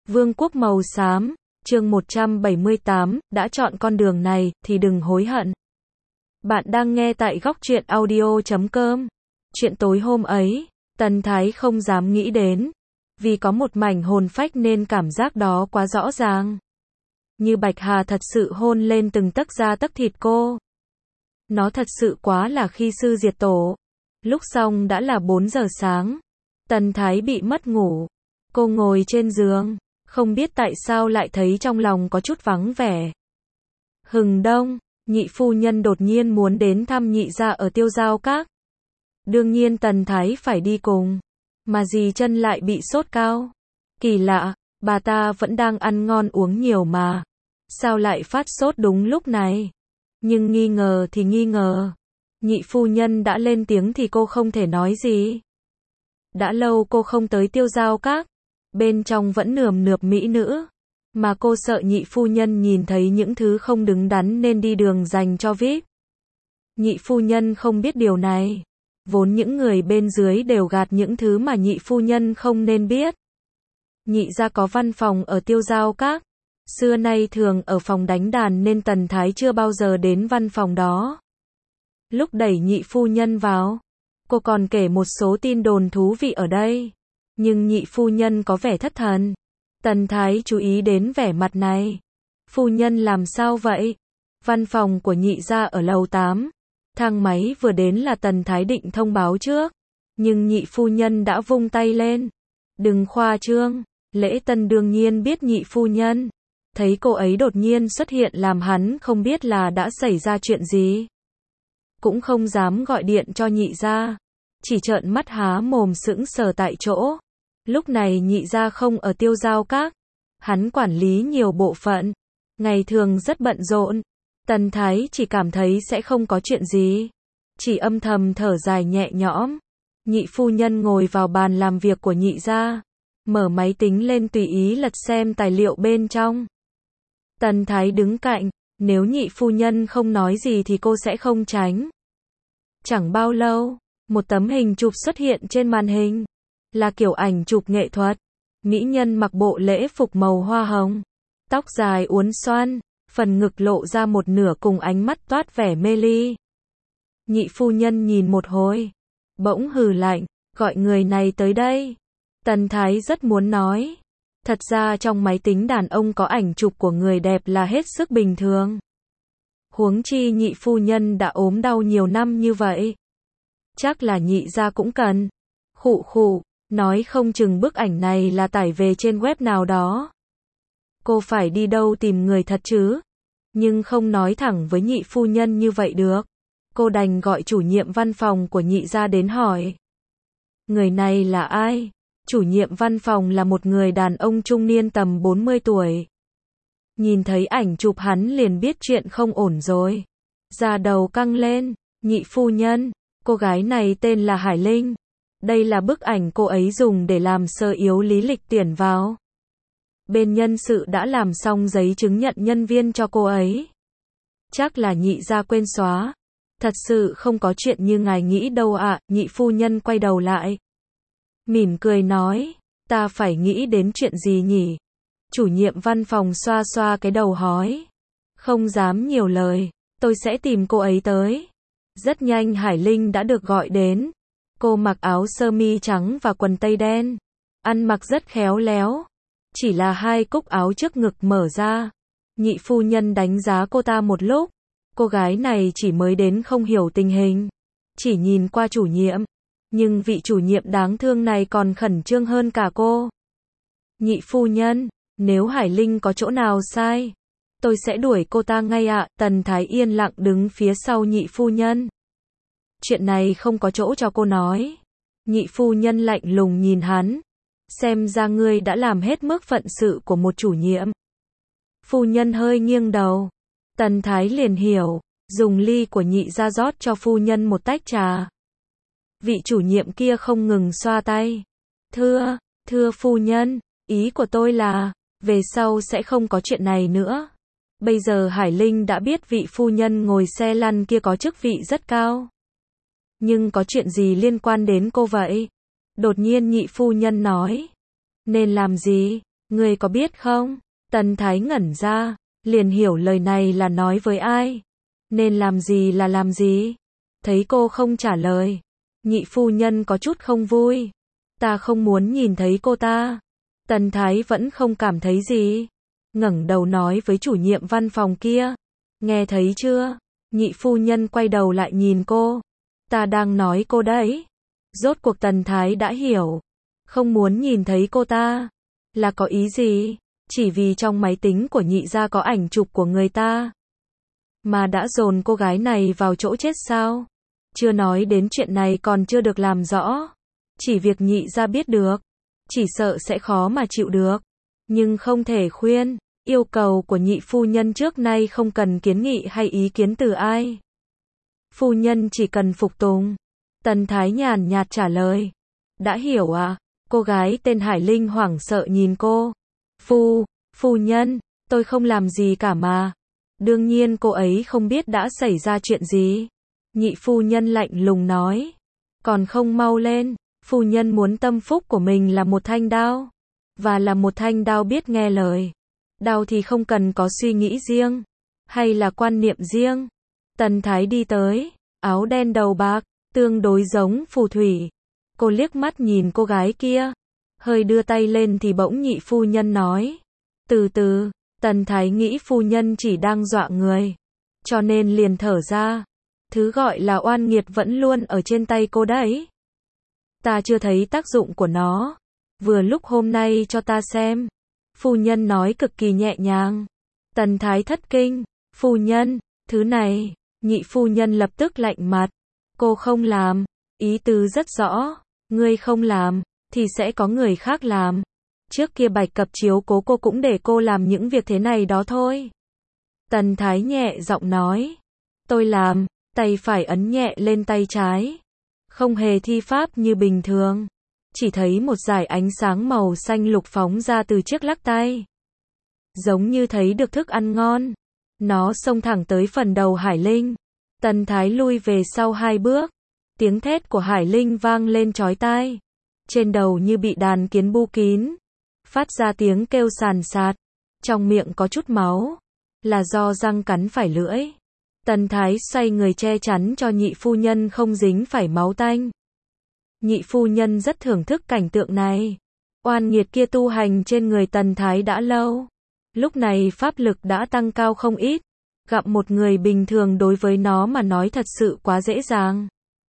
Vương quốc màu xám, chương 178, đã chọn con đường này, thì đừng hối hận. Bạn đang nghe tại góc truyện audio.com. Chuyện tối hôm ấy, Tần Thái không dám nghĩ đến. Vì có một mảnh hồn phách nên cảm giác đó quá rõ ràng. Như Bạch Hà thật sự hôn lên từng tấc da tấc thịt cô. Nó thật sự quá là khi sư diệt tổ. Lúc xong đã là 4 giờ sáng. Tần Thái bị mất ngủ. Cô ngồi trên giường. Không biết tại sao lại thấy trong lòng có chút vắng vẻ. Hừng đông, nhị phu nhân đột nhiên muốn đến thăm nhị gia ở Tiêu Giao Các. Đương nhiên Tần Thái phải đi cùng. Mà dì chân lại bị sốt cao. Kỳ lạ, bà ta vẫn đang ăn ngon uống nhiều mà. Sao lại phát sốt đúng lúc này? Nhưng nghi ngờ thì nghi ngờ. Nhị phu nhân đã lên tiếng thì cô không thể nói gì. Đã lâu cô không tới Tiêu Giao Các. Bên trong vẫn nườm nượp mỹ nữ. Mà cô sợ nhị phu nhân nhìn thấy những thứ không đứng đắn nên đi đường dành cho VIP. Nhị phu nhân không biết điều này. Vốn những người bên dưới đều gạt những thứ mà nhị phu nhân không nên biết. Nhị gia có văn phòng ở Tiêu Giao Các. Xưa nay thường ở phòng đánh đàn nên Tần Thái chưa bao giờ đến văn phòng đó. Lúc đẩy nhị phu nhân vào, cô còn kể một số tin đồn thú vị ở đây. Nhưng nhị phu nhân có vẻ thất thần. Tần Thái chú ý đến vẻ mặt này. Phu nhân làm sao vậy? Văn phòng của nhị gia ở lầu 8. Thang máy vừa đến là Tần Thái định thông báo trước. Nhưng nhị phu nhân đã vung tay lên. Đừng khoa trương. Lễ Tân đương nhiên biết nhị phu nhân. Thấy cô ấy đột nhiên xuất hiện làm hắn không biết là đã xảy ra chuyện gì. Cũng không dám gọi điện cho nhị gia. Chỉ trợn mắt há mồm sững sờ tại chỗ. Lúc này nhị gia không ở Tiêu Giao Các. Hắn quản lý nhiều bộ phận. Ngày thường rất bận rộn. Tần Thái chỉ cảm thấy sẽ không có chuyện gì. Chỉ âm thầm thở dài nhẹ nhõm. Nhị phu nhân ngồi vào bàn làm việc của nhị gia. Mở máy tính lên tùy ý lật xem tài liệu bên trong. Tần Thái đứng cạnh. Nếu nhị phu nhân không nói gì thì cô sẽ không tránh. Chẳng bao lâu, một tấm hình chụp xuất hiện trên màn hình. Là kiểu ảnh chụp nghệ thuật. Mỹ nhân mặc bộ lễ phục màu hoa hồng. Tóc dài uốn xoăn. Phần ngực lộ ra một nửa cùng ánh mắt toát vẻ mê ly. Nhị phu nhân nhìn một hồi. Bỗng hừ lạnh. Gọi người này tới đây. Tần Thái rất muốn nói. Thật ra trong máy tính đàn ông có ảnh chụp của người đẹp là hết sức bình thường. Huống chi nhị phu nhân đã ốm đau nhiều năm như vậy. Chắc là nhị gia cũng cần. Khụ khụ. Nói không chừng bức ảnh này là tải về trên web nào đó. Cô phải đi đâu tìm người thật chứ? Nhưng không nói thẳng với nhị phu nhân như vậy được. Cô đành gọi chủ nhiệm văn phòng của nhị gia đến hỏi. Người này là ai? Chủ nhiệm văn phòng là một người đàn ông trung niên tầm 40 tuổi. Nhìn thấy ảnh chụp hắn liền biết chuyện không ổn rồi. Da đầu căng lên. Nhị phu nhân, cô gái này tên là Hải Linh. Đây là bức ảnh cô ấy dùng để làm sơ yếu lý lịch tuyển vào. Bên nhân sự đã làm xong giấy chứng nhận nhân viên cho cô ấy. Chắc là nhị gia quên xóa. Thật sự không có chuyện như ngài nghĩ đâu ạ. Nhị phu nhân quay đầu lại. Mỉm cười nói, ta phải nghĩ đến chuyện gì nhỉ? Chủ nhiệm văn phòng xoa xoa cái đầu hói. Không dám nhiều lời, tôi sẽ tìm cô ấy tới. Rất nhanh Hải Linh đã được gọi đến. Cô mặc áo sơ mi trắng và quần tây đen. Ăn mặc rất khéo léo. Chỉ là hai cúc áo trước ngực mở ra. Nhị phu nhân đánh giá cô ta một lúc. Cô gái này chỉ mới đến không hiểu tình hình. Chỉ nhìn qua chủ nhiệm. Nhưng vị chủ nhiệm đáng thương này còn khẩn trương hơn cả cô. Nhị phu nhân, nếu Hải Linh có chỗ nào sai, tôi sẽ đuổi cô ta ngay ạ. Tần Thái yên lặng đứng phía sau nhị phu nhân. Chuyện này không có chỗ cho cô nói. Nhị phu nhân lạnh lùng nhìn hắn. Xem ra ngươi đã làm hết mức phận sự của một chủ nhiệm. Phu nhân hơi nghiêng đầu. Tần Thái liền hiểu. Dùng ly của nhị gia rót cho phu nhân một tách trà. Vị chủ nhiệm kia không ngừng xoa tay. Thưa phu nhân, ý của tôi là, về sau sẽ không có chuyện này nữa. Bây giờ Hải Linh đã biết vị phu nhân ngồi xe lăn kia có chức vị rất cao. Nhưng có chuyện gì liên quan đến cô vậy? Đột nhiên nhị phu nhân nói. Nên làm gì? Ngươi có biết không? Tần Thái ngẩn ra, liền hiểu lời này là nói với ai. Nên làm gì là làm gì. Thấy cô không trả lời, nhị phu nhân có chút không vui. Ta không muốn nhìn thấy cô ta. Tần Thái vẫn không cảm thấy gì. Ngẩng đầu nói với chủ nhiệm văn phòng kia. Nghe thấy chưa? Nhị phu nhân quay đầu lại nhìn cô. Ta đang nói cô đấy. Rốt cuộc Tần Thái đã hiểu. Không muốn nhìn thấy cô ta. Là có ý gì? Chỉ vì trong máy tính của nhị gia có ảnh chụp của người ta. Mà đã dồn cô gái này vào chỗ chết sao? Chưa nói đến chuyện này còn chưa được làm rõ. Chỉ việc nhị gia biết được. Chỉ sợ sẽ khó mà chịu được. Nhưng không thể khuyên. Yêu cầu của nhị phu nhân trước nay không cần kiến nghị hay ý kiến từ ai. Phu nhân chỉ cần phục tùng. Tần Thái nhàn nhạt trả lời. Đã hiểu à? Cô gái tên Hải Linh hoảng sợ nhìn cô. Phu nhân, tôi không làm gì cả mà. Đương nhiên cô ấy không biết đã xảy ra chuyện gì. Nhị phu nhân lạnh lùng nói. Còn không mau lên, phu nhân muốn tâm phúc của mình là một thanh đao. Và là một thanh đao biết nghe lời. Đao thì không cần có suy nghĩ riêng. Hay là quan niệm riêng. Tần Thái đi tới, áo đen đầu bạc, tương đối giống phù thủy. Cô liếc mắt nhìn cô gái kia. Hơi đưa tay lên thì bỗng nhị phu nhân nói. Từ từ, Tần Thái nghĩ phu nhân chỉ đang dọa người. Cho nên liền thở ra. Thứ gọi là oan nghiệt vẫn luôn ở trên tay cô đấy. Ta chưa thấy tác dụng của nó. Vừa lúc hôm nay cho ta xem. Phu nhân nói cực kỳ nhẹ nhàng. Tần Thái thất kinh. Phu nhân, thứ này. Nhị phu nhân lập tức lạnh mặt. Cô không làm. Ý tứ rất rõ. Ngươi không làm, thì sẽ có người khác làm. Trước kia Bạch Cập chiếu cố cô cũng để cô làm những việc thế này đó thôi. Tần Thái nhẹ giọng nói. Tôi làm, tay phải ấn nhẹ lên tay trái. Không hề thi pháp như bình thường. Chỉ thấy một dải ánh sáng màu xanh lục phóng ra từ chiếc lắc tay. Giống như thấy được thức ăn ngon. Nó xông thẳng tới phần đầu Hải Linh. Tần Thái lui về sau 2 bước. Tiếng thét của Hải Linh vang lên chói tai. Trên đầu như bị đàn kiến bu kín. Phát ra tiếng kêu sàn sạt. Trong miệng có chút máu. Là do răng cắn phải lưỡi. Tần Thái xoay người che chắn cho nhị phu nhân không dính phải máu tanh. Nhị phu nhân rất thưởng thức cảnh tượng này. Oan nghiệt kia tu hành trên người Tần Thái đã lâu. Lúc này pháp lực đã tăng cao không ít. Gặp một người bình thường đối với nó mà nói thật sự quá dễ dàng.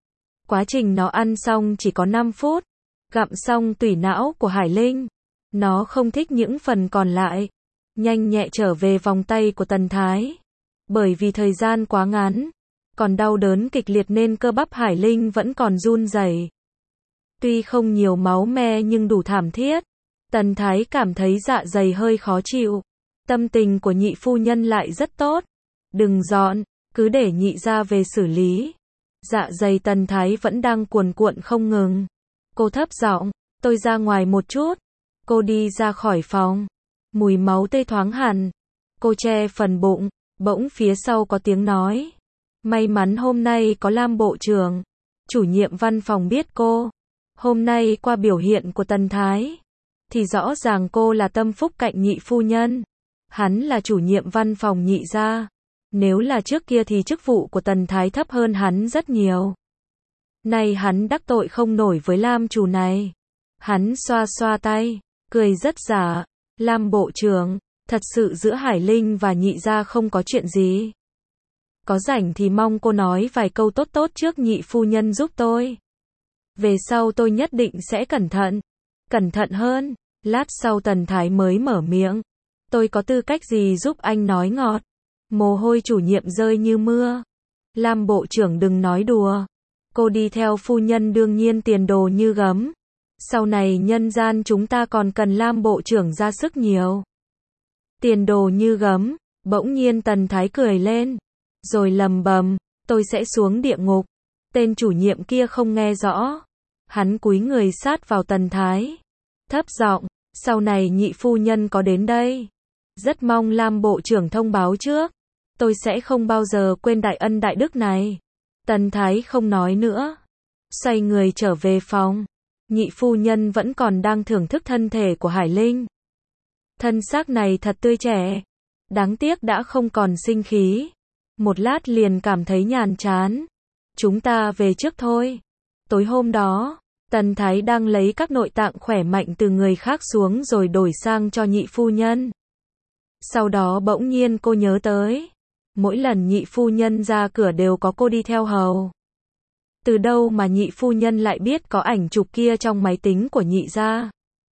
Quá trình nó ăn xong chỉ có 5 phút. Gặm xong tủy não của Hải Linh. Nó không thích những phần còn lại. Nhanh nhẹ trở về vòng tay của Tần Thái. Bởi vì thời gian quá ngắn. Còn đau đớn kịch liệt nên cơ bắp Hải Linh vẫn còn run rẩy. Tuy không nhiều máu me nhưng đủ thảm thiết. Tần Thái cảm thấy dạ dày hơi khó chịu. Tâm tình của nhị phu nhân lại rất tốt. Đừng dọn, cứ để nhị ra về xử lý. Dạ dày Tần Thái vẫn đang cuồn cuộn không ngừng. Cô thấp giọng, tôi ra ngoài một chút. Cô đi ra khỏi phòng. Mùi máu tươi thoáng hẳn. Cô che phần bụng, bỗng phía sau có tiếng nói. May mắn hôm nay có Lam bộ trưởng. Chủ nhiệm văn phòng biết cô. Hôm nay qua biểu hiện của Tần Thái. Thì rõ ràng cô là tâm phúc cạnh nhị phu nhân. Hắn là chủ nhiệm văn phòng nhị gia. Nếu là trước kia thì chức vụ của Tần Thái thấp hơn hắn rất nhiều. Nay hắn đắc tội không nổi với Lam chủ này. Hắn xoa xoa tay, cười rất giả. Lam bộ trưởng, thật sự giữa Hải Linh và nhị gia không có chuyện gì. Có rảnh thì mong cô nói vài câu tốt tốt trước nhị phu nhân giúp tôi. Về sau tôi nhất định sẽ cẩn thận. Cẩn thận hơn. Lát sau Tần Thái mới mở miệng. Tôi có tư cách gì giúp anh nói ngọt. Mồ hôi chủ nhiệm rơi như mưa. Lam bộ trưởng đừng nói đùa. Cô đi theo phu nhân đương nhiên tiền đồ như gấm. Sau này nhân gian chúng ta còn cần Lam bộ trưởng ra sức nhiều. Tiền đồ như gấm. Bỗng nhiên Tần Thái cười lên. Rồi lầm bầm. Tôi sẽ xuống địa ngục. Tên chủ nhiệm kia không nghe rõ. Hắn cúi người sát vào Tần Thái. Thấp giọng. Sau này nhị phu nhân có đến đây. Rất mong Lam bộ trưởng thông báo trước. Tôi sẽ không bao giờ quên đại ân đại đức này. Tần Thái không nói nữa. Xoay người trở về phòng. Nhị phu nhân vẫn còn đang thưởng thức thân thể của Hải Linh. Thân xác này thật tươi trẻ. Đáng tiếc đã không còn sinh khí. Một lát liền cảm thấy nhàm chán. Chúng ta về trước thôi. Tối hôm đó, Tần Thái đang lấy các nội tạng khỏe mạnh từ người khác xuống rồi đổi sang cho nhị phu nhân. Sau đó bỗng nhiên cô nhớ tới. Mỗi lần nhị phu nhân ra cửa đều có cô đi theo hầu. Từ đâu mà nhị phu nhân lại biết có ảnh chụp kia trong máy tính của nhị gia?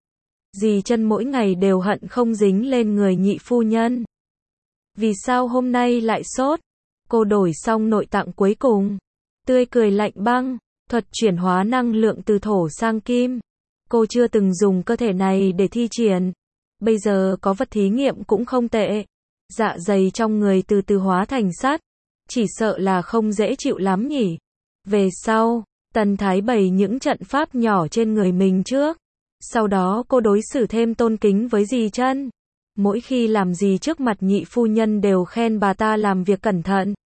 Dì Chân mỗi ngày đều hận không dính lên người nhị phu nhân. Vì sao hôm nay lại sốt? Cô đổi xong nội tạng cuối cùng. Tươi cười lạnh băng. Thuật chuyển hóa năng lượng từ thổ sang kim. Cô chưa từng dùng cơ thể này để thi triển. Bây giờ có vật thí nghiệm cũng không tệ. Dạ dày trong người từ từ hóa thành sắt. Chỉ sợ là không dễ chịu lắm nhỉ. Về sau, Tần Thái bày những trận pháp nhỏ trên người mình trước. Sau đó cô đối xử thêm tôn kính với dì Chân. Mỗi khi làm gì trước mặt nhị phu nhân đều khen bà ta làm việc cẩn thận,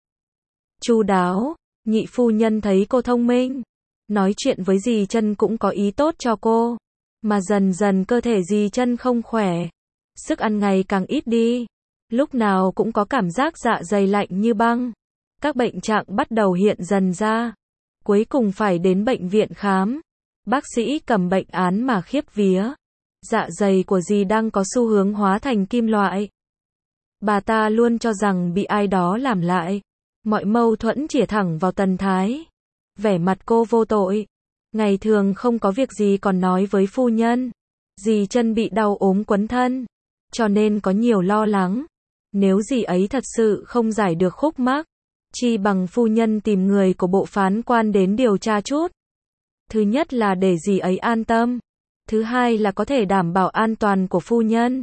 chu đáo. Nhị phu nhân thấy cô thông minh, nói chuyện với dì Chân cũng có ý tốt cho cô. Mà dần dần cơ thể dì Chân không khỏe, sức ăn ngày càng ít đi. Lúc nào cũng có cảm giác dạ dày lạnh như băng. Các bệnh trạng bắt đầu hiện dần ra. Cuối cùng phải đến bệnh viện khám. Bác sĩ cầm bệnh án mà khiếp vía. Dạ dày của dì đang có xu hướng hóa thành kim loại. Bà ta luôn cho rằng bị ai đó làm lại. Mọi mâu thuẫn chĩa thẳng vào Tần Thái. Vẻ mặt cô vô tội. Ngày thường không có việc gì còn nói với phu nhân. Dì Chân bị đau ốm quấn thân. Cho nên có nhiều lo lắng. Nếu dì ấy thật sự không giải được khúc mắc, chi bằng phu nhân tìm người của bộ phán quan đến điều tra chút. Thứ nhất là để dì ấy an tâm. Thứ hai là có thể đảm bảo an toàn của phu nhân.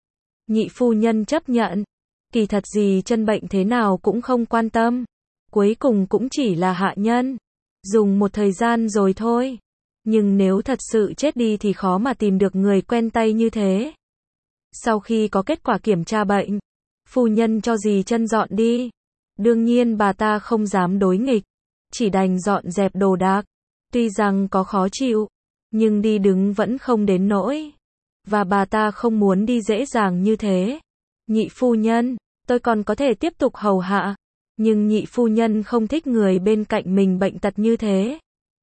Nhị phu nhân chấp nhận. Kỳ thật dì Chân bệnh thế nào cũng không quan tâm. Cuối cùng cũng chỉ là hạ nhân. Dùng một thời gian rồi thôi. Nhưng nếu thật sự chết đi thì khó mà tìm được người quen tay như thế. Sau khi có kết quả kiểm tra bệnh, phu nhân cho dì Chân dọn đi. Đương nhiên bà ta không dám đối nghịch. Chỉ đành dọn dẹp đồ đạc. Tuy rằng có khó chịu, nhưng đi đứng vẫn không đến nỗi. Và bà ta không muốn đi dễ dàng như thế. Nhị phu nhân, tôi còn có thể tiếp tục hầu hạ. Nhưng nhị phu nhân không thích người bên cạnh mình bệnh tật như thế.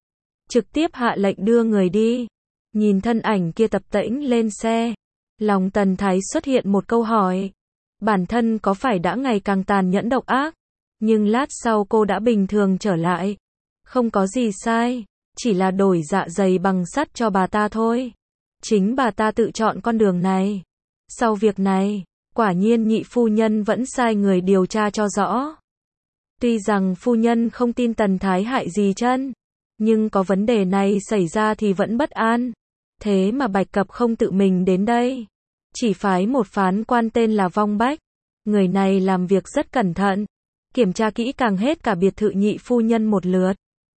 Trực tiếp hạ lệnh đưa người đi. Nhìn thân ảnh kia tập tễnh lên xe. Lòng Tần Thái xuất hiện một câu hỏi. Bản thân có phải đã ngày càng tàn nhẫn độc ác? Nhưng lát sau cô đã bình thường trở lại. Không có gì sai. Chỉ là đổi dạ dày bằng sắt cho bà ta thôi. Chính bà ta tự chọn con đường này. Sau việc này, quả nhiên nhị phu nhân vẫn sai người điều tra cho rõ. Tuy rằng phu nhân không tin Tần Thái hại dì Chân, nhưng có vấn đề này xảy ra thì vẫn bất an. Thế mà Bạch Cập không tự mình đến đây. Chỉ phái một phán quan tên là Vong Bách. Người này làm việc rất cẩn thận. Kiểm tra kỹ càng hết cả biệt thự nhị phu nhân một lượt.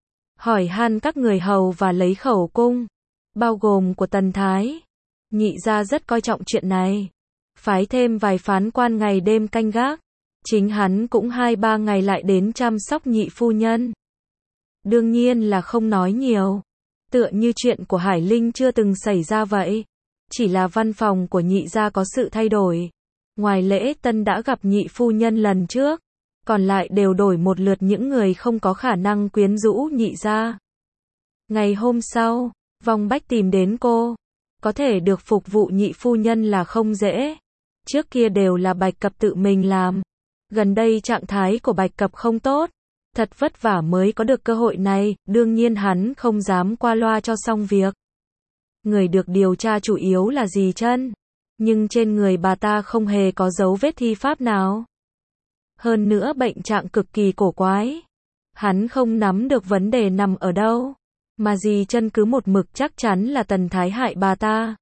Hỏi han các người hầu và lấy khẩu cung. Bao gồm của Tần Thái. Nhị gia rất coi trọng chuyện này. Phái thêm vài phán quan ngày đêm canh gác. Chính hắn cũng 2-3 ngày lại đến chăm sóc nhị phu nhân. Đương nhiên là không nói nhiều. Tựa như chuyện của Hải Linh chưa từng xảy ra vậy. Chỉ là văn phòng của nhị gia có sự thay đổi. Ngoài lễ tân đã gặp nhị phu nhân lần trước, còn lại đều đổi một lượt những người không có khả năng quyến rũ nhị gia. Ngày hôm sau, Vong Bách tìm đến cô. Có thể được phục vụ nhị phu nhân là không dễ. Trước kia đều là Bạch Cập tự mình làm. Gần đây trạng thái của Bạch Cập không tốt. Thật vất vả mới có được cơ hội này, đương nhiên hắn không dám qua loa cho xong việc. Người được điều tra chủ yếu là dì Chân. Nhưng trên người bà ta không hề có dấu vết thi pháp nào. Hơn nữa bệnh trạng cực kỳ cổ quái. Hắn không nắm được vấn đề nằm ở đâu. Mà dì Chân cứ một mực chắc chắn là Tần Thái hại bà ta.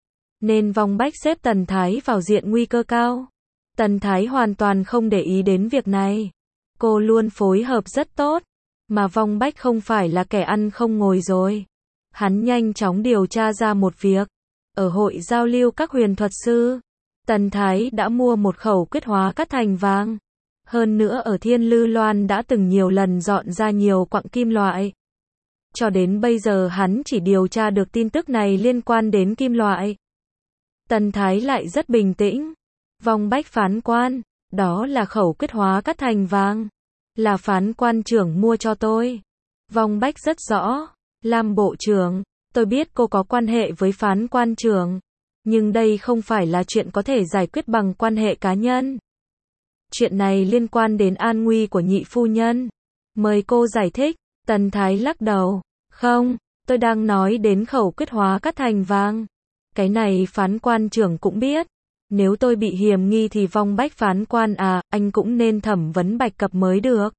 Nên Vong Bách xếp Tần Thái vào diện nguy cơ cao. Tần Thái hoàn toàn không để ý đến việc này. Cô luôn phối hợp rất tốt. Mà Vong Bách không phải là kẻ ăn không ngồi rồi. Hắn nhanh chóng điều tra ra một việc. Ở hội giao lưu các huyền thuật sư, Tần Thái đã mua một khẩu quyết hóa cắt thành vàng. Hơn nữa ở Thiên Lư Loan đã từng nhiều lần dọn ra nhiều quặng kim loại. Cho đến bây giờ hắn chỉ điều tra được tin tức này liên quan đến kim loại. Tần Thái lại rất bình tĩnh. Vong Bách phán quan, đó là khẩu quyết hóa cát thành vàng. Là phán quan trưởng mua cho tôi. Vong Bách rất rõ. Lam bộ trưởng, tôi biết cô có quan hệ với phán quan trưởng. Nhưng đây không phải là chuyện có thể giải quyết bằng quan hệ cá nhân. Chuyện này liên quan đến an nguy của nhị phu nhân. Mời cô giải thích. Tần Thái lắc đầu. Không, tôi đang nói đến khẩu quyết hóa cát thành vàng. Cái này phán quan trưởng cũng biết. Nếu tôi bị hiềm nghi thì Vong Bách phán quan à, anh cũng nên thẩm vấn Bạch Cập mới được.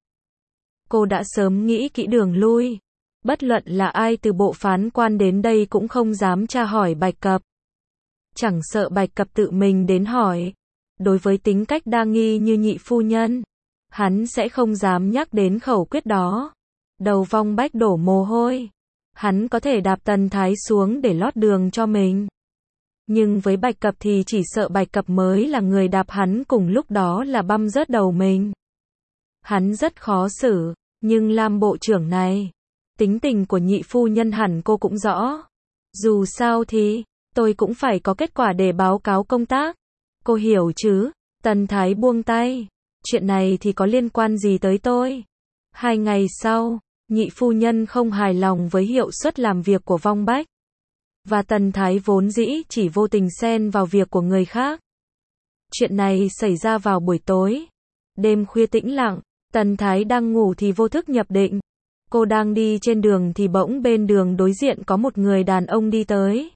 Cô đã sớm nghĩ kỹ đường lui. Bất luận là ai từ bộ phán quan đến đây cũng không dám tra hỏi Bạch Cập. Chẳng sợ Bạch Cập tự mình đến hỏi. Đối với tính cách đa nghi như nhị phu nhân, hắn sẽ không dám nhắc đến khẩu quyết đó. Đầu Vong Bách đổ mồ hôi. Hắn có thể đạp Tần Thái xuống để lót đường cho mình. Nhưng với Bạch Cập thì chỉ sợ Bạch Cập mới là người đạp hắn, cùng lúc đó là băm rớt đầu mình. Hắn rất khó xử, nhưng Lam bộ trưởng này, tính tình của nhị phu nhân hẳn cô cũng rõ. Dù sao thì, tôi cũng phải có kết quả để báo cáo công tác. Cô hiểu chứ? Tần Thái buông tay. Chuyện này thì có liên quan gì tới tôi? 2 ngày sau, nhị phu nhân không hài lòng với hiệu suất làm việc của Vong Bách. Và Tần Thái vốn dĩ chỉ vô tình xen vào việc của người khác. Chuyện này xảy ra vào buổi tối. Đêm khuya tĩnh lặng, Tần Thái đang ngủ thì vô thức nhập định. Cô đang đi trên đường thì bỗng bên đường đối diện có một người đàn ông đi tới.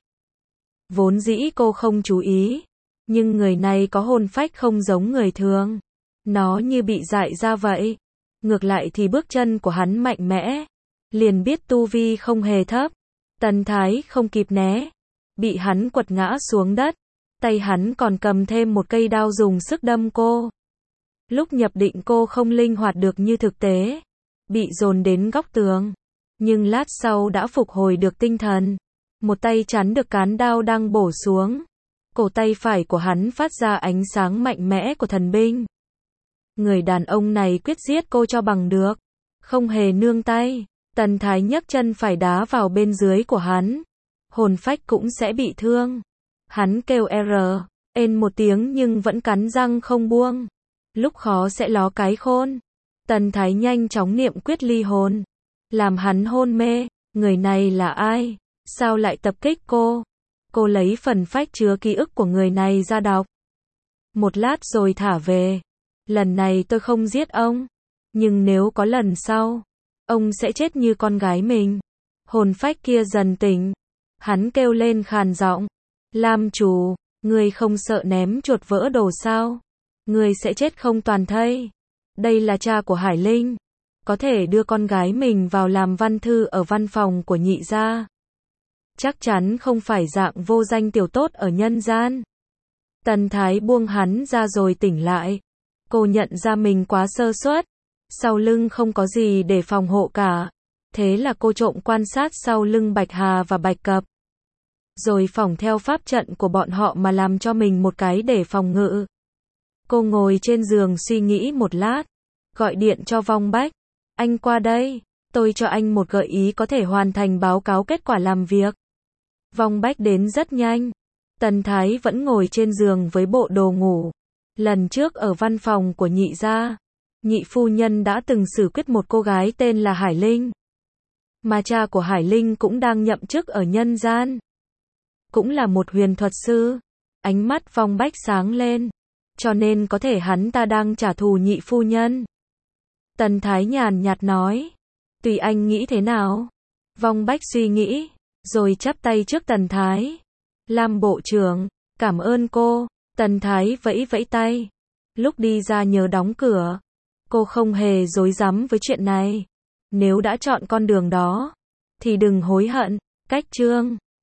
Vốn dĩ cô không chú ý, nhưng người này có hồn phách không giống người thường. Nó như bị dại ra vậy. Ngược lại thì bước chân của hắn mạnh mẽ. Liền biết tu vi không hề thấp. Tần Thái không kịp né. Bị hắn quật ngã xuống đất. Tay hắn còn cầm thêm một cây đao dùng sức đâm cô. Lúc nhập định cô không linh hoạt được như thực tế. Bị dồn đến góc tường. Nhưng lát sau đã phục hồi được tinh thần. Một tay chắn được cán đao đang bổ xuống. Cổ tay phải của hắn phát ra ánh sáng mạnh mẽ của thần binh. Người đàn ông này quyết giết cô cho bằng được. Không hề nương tay. Tần Thái nhấc chân phải đá vào bên dưới của hắn. Hồn phách cũng sẽ bị thương. Hắn kêu N một tiếng nhưng vẫn cắn răng không buông. Lúc khó sẽ ló cái khôn. Tần Thái nhanh chóng niệm quyết ly hồn. Làm hắn hôn mê. Người này là ai? Sao lại tập kích cô? Cô lấy phần phách chứa ký ức của người này ra đọc. Một lát rồi thả về. Lần này tôi không giết ông. Nhưng nếu có lần sau, ông sẽ chết như con gái mình. Hồn phách kia dần tỉnh. Hắn kêu lên khàn giọng. Lam chủ, ngươi không sợ ném chuột vỡ đồ sao? Ngươi sẽ chết không toàn thây. Đây là cha của Hải Linh. Có thể đưa con gái mình vào làm văn thư ở văn phòng của nhị gia. Chắc chắn không phải dạng vô danh tiểu tốt ở nhân gian. Tần Thái buông hắn ra rồi tỉnh lại. Cô nhận ra mình quá sơ suất. Sau lưng không có gì để phòng hộ cả. Thế là cô trộm quan sát sau lưng Bạch Hà và Bạch Cập. Rồi phỏng theo pháp trận của bọn họ mà làm cho mình một cái để phòng ngự. Cô ngồi trên giường suy nghĩ một lát. Gọi điện cho Vong Bách. Anh qua đây. Tôi cho anh một gợi ý có thể hoàn thành báo cáo kết quả làm việc. Vong Bách đến rất nhanh. Tần Thái vẫn ngồi trên giường với bộ đồ ngủ. Lần trước ở văn phòng của nhị gia, nhị phu nhân đã từng xử quyết một cô gái tên là Hải Linh. Mà cha của Hải Linh cũng đang nhậm chức ở nhân gian. Cũng là một huyền thuật sư. Ánh mắt Vong Bách sáng lên. Cho nên có thể hắn ta đang trả thù nhị phu nhân. Tần Thái nhàn nhạt nói. Tùy anh nghĩ thế nào. Vong Bách suy nghĩ. Rồi chắp tay trước Tần Thái. Lam bộ trưởng, cảm ơn cô. Tần Thái vẫy vẫy tay. Lúc đi ra nhớ đóng cửa. Cô không hề rối rắm với chuyện này. Nếu đã chọn con đường đó, thì đừng hối hận. Cách chương